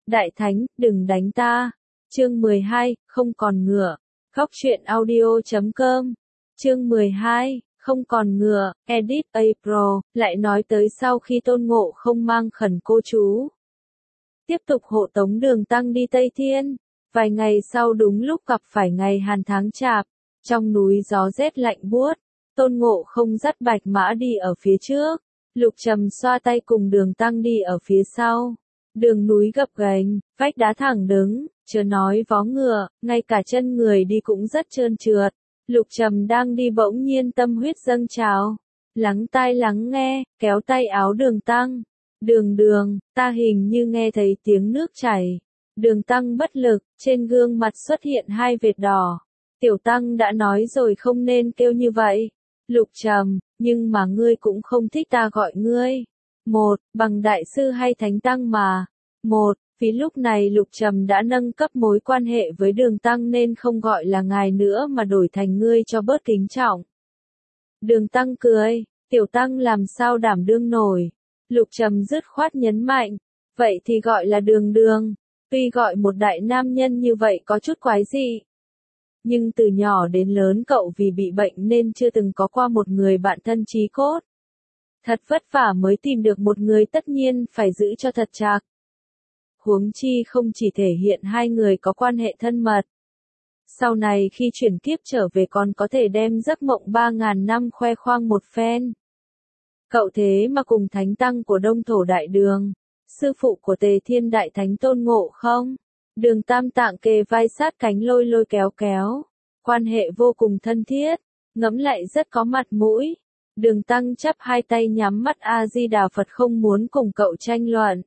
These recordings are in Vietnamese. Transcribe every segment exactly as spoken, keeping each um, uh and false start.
Đại Thánh, đừng đánh ta. Chương mười hai, không còn ngựa. Góc truyện audio chấm com. Chương mười hai, không còn ngựa. Edit April, lại nói tới sau khi Tôn Ngộ Không mang khẩn cô chú. Tiếp tục hộ tống Đường Tăng đi Tây Thiên. Vài ngày sau đúng lúc gặp phải ngày Hàn tháng Chạp, trong núi gió rét lạnh buốt, Tôn Ngộ Không dắt bạch mã đi ở phía trước, Lục Trầm xoa tay cùng Đường Tăng đi ở phía sau. Đường núi gập ghềnh, vách đá thẳng đứng, chớ nói vó ngựa, ngay cả chân người đi cũng rất trơn trượt. Lục Trầm đang đi bỗng nhiên tâm huyết dâng trào, lắng tai lắng nghe, kéo tay áo Đường Tăng. Đường đường, ta hình như nghe thấy tiếng nước chảy. Đường Tăng bất lực, trên gương mặt xuất hiện hai vệt đỏ. Tiểu Tăng đã nói rồi không nên kêu như vậy. Lục Trầm, nhưng mà ngươi cũng không thích ta gọi ngươi. Một, bằng đại sư hay thánh tăng mà. Một, vì lúc này Lục Trầm đã nâng cấp mối quan hệ với Đường Tăng nên không gọi là ngài nữa mà đổi thành ngươi cho bớt kính trọng. Đường Tăng cười, Tiểu Tăng làm sao đảm đương nổi. Lục Trầm dứt khoát nhấn mạnh, vậy thì gọi là Đường đường. Tuy gọi một đại nam nhân như vậy có chút quái dị, nhưng từ nhỏ đến lớn cậu vì bị bệnh nên chưa từng có qua một người bạn thân chí cốt. Thật vất vả mới tìm được một người tất nhiên phải giữ cho thật chặt. Huống chi không chỉ thể hiện hai người có quan hệ thân mật. Sau này khi chuyển kiếp trở về còn có thể đem giấc mộng ba ngàn năm khoe khoang một phen. Cậu thế mà cùng thánh tăng của Đông Thổ Đại Đường, sư phụ của Tề Thiên Đại Thánh Tôn Ngộ Không, Đường Tam Tạng kề vai sát cánh lôi lôi kéo kéo, quan hệ vô cùng thân thiết, ngẫm lại rất có mặt mũi. Đường Tăng chắp hai tay nhắm mắt A-di-đà Phật không muốn cùng cậu tranh luận.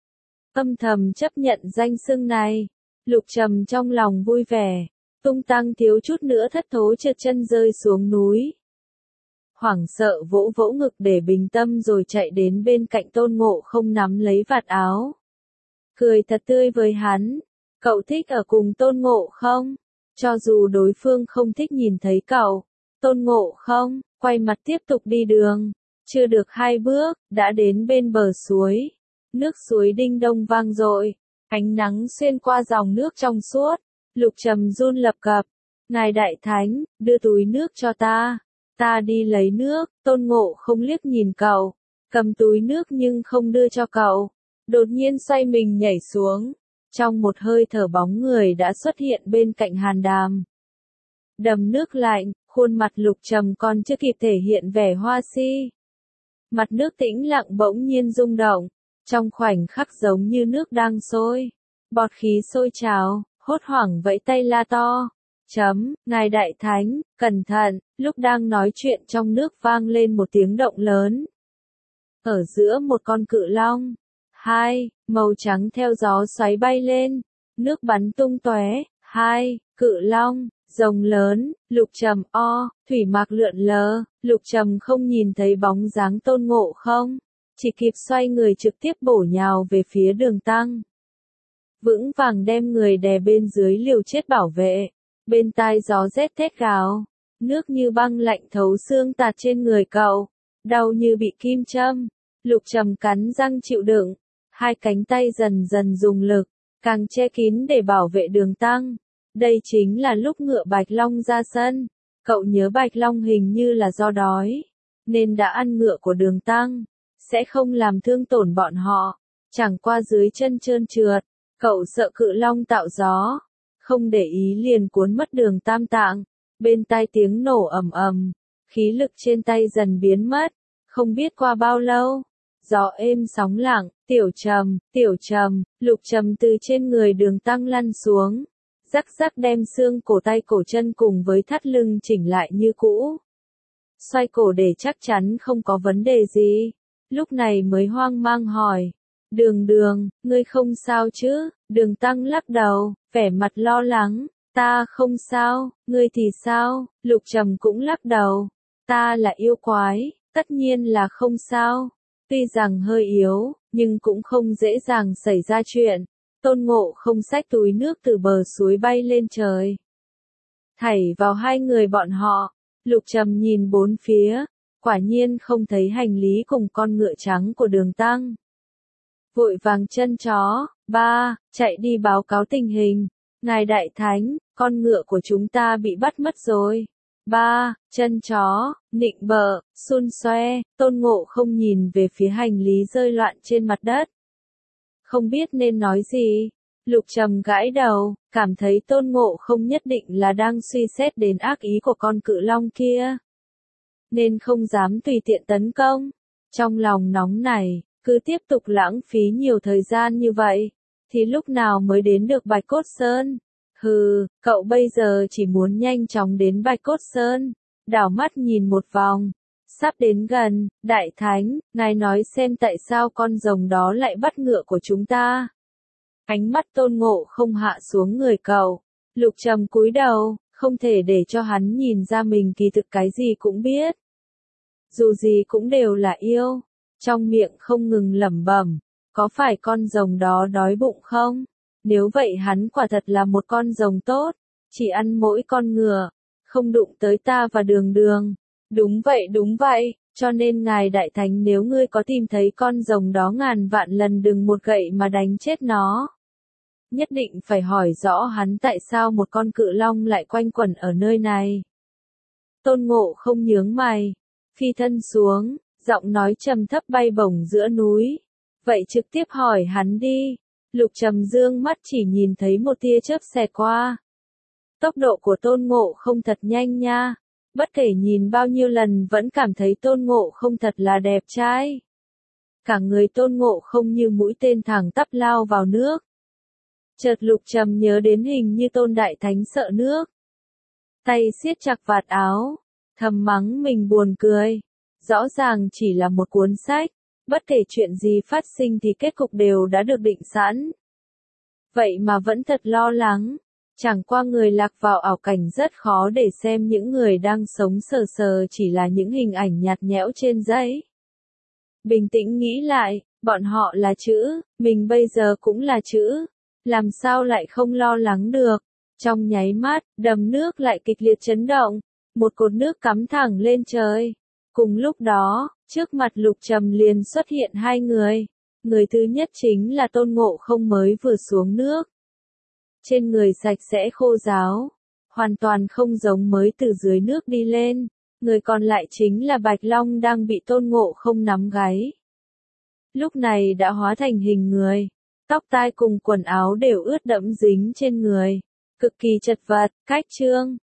Âm thầm chấp nhận danh xưng này, Lục Trầm trong lòng vui vẻ, tung tăng thiếu chút nữa thất thố trượt chân rơi xuống núi. Hoảng sợ vỗ vỗ ngực để bình tâm rồi chạy đến bên cạnh Tôn Ngộ Không nắm lấy vạt áo. Cười thật tươi với hắn, cậu thích ở cùng Tôn Ngộ Không, cho dù đối phương không thích nhìn thấy cậu. Tôn Ngộ Không quay mặt tiếp tục đi đường, chưa được hai bước, đã đến bên bờ suối. Nước suối đinh đông vang dội, ánh nắng xuyên qua dòng nước trong suốt. Lục Trầm run lập cập, ngài Đại Thánh, đưa túi nước cho ta. Ta đi lấy nước. Tôn Ngộ Không liếc nhìn cậu, cầm túi nước nhưng không đưa cho cậu. Đột nhiên xoay mình nhảy xuống, trong một hơi thở bóng người đã xuất hiện bên cạnh hàn đàm. Đầm nước lạnh, khuôn mặt Lục Trầm còn chưa kịp thể hiện vẻ hoa si. Mặt nước tĩnh lặng bỗng nhiên rung động, trong khoảnh khắc giống như nước đang sôi. Bọt khí sôi trào, hốt hoảng vẫy tay la to. Chấm, ngài Đại Thánh, cẩn thận. Lúc đang nói chuyện trong nước vang lên một tiếng động lớn. Ở giữa một con cự long. Hai, màu trắng theo gió xoáy bay lên. Nước bắn tung tóe. Hai, cự long, rồng lớn, Lục Trầm o, thủy mạc lượn lờ. Lục Trầm không nhìn thấy bóng dáng Tôn Ngộ Không, chỉ kịp xoay người trực tiếp bổ nhào về phía Đường Tăng. Vững vàng đem người đè bên dưới liều chết bảo vệ. Bên tai gió rét thét gào, nước như băng lạnh thấu xương tạt trên người cậu, đau như bị kim châm. Lục Trầm cắn răng chịu đựng, hai cánh tay dần dần dùng lực, càng che kín để bảo vệ Đường Tăng. Đây chính là lúc ngựa Bạch Long ra sân, cậu nhớ Bạch Long hình như là do đói, nên đã ăn ngựa của Đường Tăng, sẽ không làm thương tổn bọn họ, chẳng qua dưới chân trơn trượt, cậu sợ cự long tạo gió. Không để ý liền cuốn mất Đường Tam Tạng, bên tai tiếng nổ ầm ầm, khí lực trên tay dần biến mất, không biết qua bao lâu, gió êm sóng lặng, Tiểu Trầm, Tiểu Trầm, Lục Trầm từ trên người Đường Tăng lăn xuống, rắc rắc đem xương cổ tay cổ chân cùng với thắt lưng chỉnh lại như cũ. Xoay cổ để chắc chắn không có vấn đề gì, lúc này mới hoang mang hỏi. Đường đường, ngươi không sao chứ? Đường Tăng lắc đầu, vẻ mặt lo lắng, ta không sao, ngươi thì sao? Lục Trầm cũng lắc đầu, ta là yêu quái, tất nhiên là không sao. Tuy rằng hơi yếu, nhưng cũng không dễ dàng xảy ra chuyện. Tôn Ngộ Không xách túi nước từ bờ suối bay lên trời, thảy vào hai người bọn họ. Lục Trầm nhìn bốn phía, quả nhiên không thấy hành lý cùng con ngựa trắng của Đường Tăng. Vội vàng chân chó, ba. Chạy đi báo cáo tình hình. Ngài Đại Thánh, con ngựa của chúng ta bị bắt mất rồi. ba. Chân chó, nịnh bợ, xun xoe, Tôn Ngộ không nhìn về phía hành lý rơi loạn trên mặt đất. Không biết nên nói gì. Lục Trầm gãi đầu, cảm thấy Tôn Ngộ không nhất định là đang suy xét đến ác ý của con cự long kia. Nên không dám tùy tiện tấn công. Trong lòng nóng này, cứ tiếp tục lãng phí nhiều thời gian như vậy, thì lúc nào mới đến được Bạch Cốt Sơn? Hừ, cậu bây giờ chỉ muốn nhanh chóng đến Bạch Cốt Sơn. Đảo mắt nhìn một vòng. Sắp đến gần, Đại Thánh, ngài nói xem tại sao con rồng đó lại bắt ngựa của chúng ta. Ánh mắt Tôn Ngộ không hạ xuống người cậu. Lục Trầm cúi đầu, không thể để cho hắn nhìn ra mình kỳ thực cái gì cũng biết. Dù gì cũng đều là yêu. Trong miệng không ngừng lẩm bẩm, có phải con rồng đó đói bụng không? Nếu vậy hắn quả thật là một con rồng tốt, chỉ ăn mỗi con ngựa, không đụng tới ta và Đường Đường. Đúng vậy đúng vậy, cho nên ngài Đại Thánh nếu ngươi có tìm thấy con rồng đó ngàn vạn lần đừng một gậy mà đánh chết nó. Nhất định phải hỏi rõ hắn tại sao một con cự long lại quanh quẩn ở nơi này. Tôn Ngộ không nhướng mày, phi thân xuống, giọng nói trầm thấp bay bổng giữa núi. Vậy trực tiếp hỏi hắn đi. Lục Trầm dương mắt chỉ nhìn thấy một tia chớp xẹt qua. Tốc độ của Tôn Ngộ không thật nhanh nha. Bất kể nhìn bao nhiêu lần vẫn cảm thấy Tôn Ngộ không thật là đẹp trai. Cả người Tôn Ngộ không như mũi tên thẳng tắp lao vào nước. Chợt Lục Trầm nhớ đến hình như Tôn Đại Thánh sợ nước. Tay siết chặt vạt áo, thầm mắng mình buồn cười. Rõ ràng chỉ là một cuốn sách, bất kể chuyện gì phát sinh thì kết cục đều đã được định sẵn. Vậy mà vẫn thật lo lắng. Chẳng qua người lạc vào ảo cảnh rất khó để xem những người đang sống sờ sờ chỉ là những hình ảnh nhạt nhẽo trên giấy. Bình tĩnh nghĩ lại, bọn họ là chữ, mình bây giờ cũng là chữ. Làm sao lại không lo lắng được? Trong nháy mắt, đầm nước lại kịch liệt chấn động. Một cột nước cắm thẳng lên trời. Cùng lúc đó, trước mặt Lục Trầm liền xuất hiện hai người. Người thứ nhất chính là Tôn Ngộ không mới vừa xuống nước. Trên người sạch sẽ khô ráo, hoàn toàn không giống mới từ dưới nước đi lên. Người còn lại chính là Bạch Long đang bị Tôn Ngộ không nắm gáy. Lúc này đã hóa thành hình người. Tóc tai cùng quần áo đều ướt đẫm dính trên người. Cực kỳ chật vật, cách chương.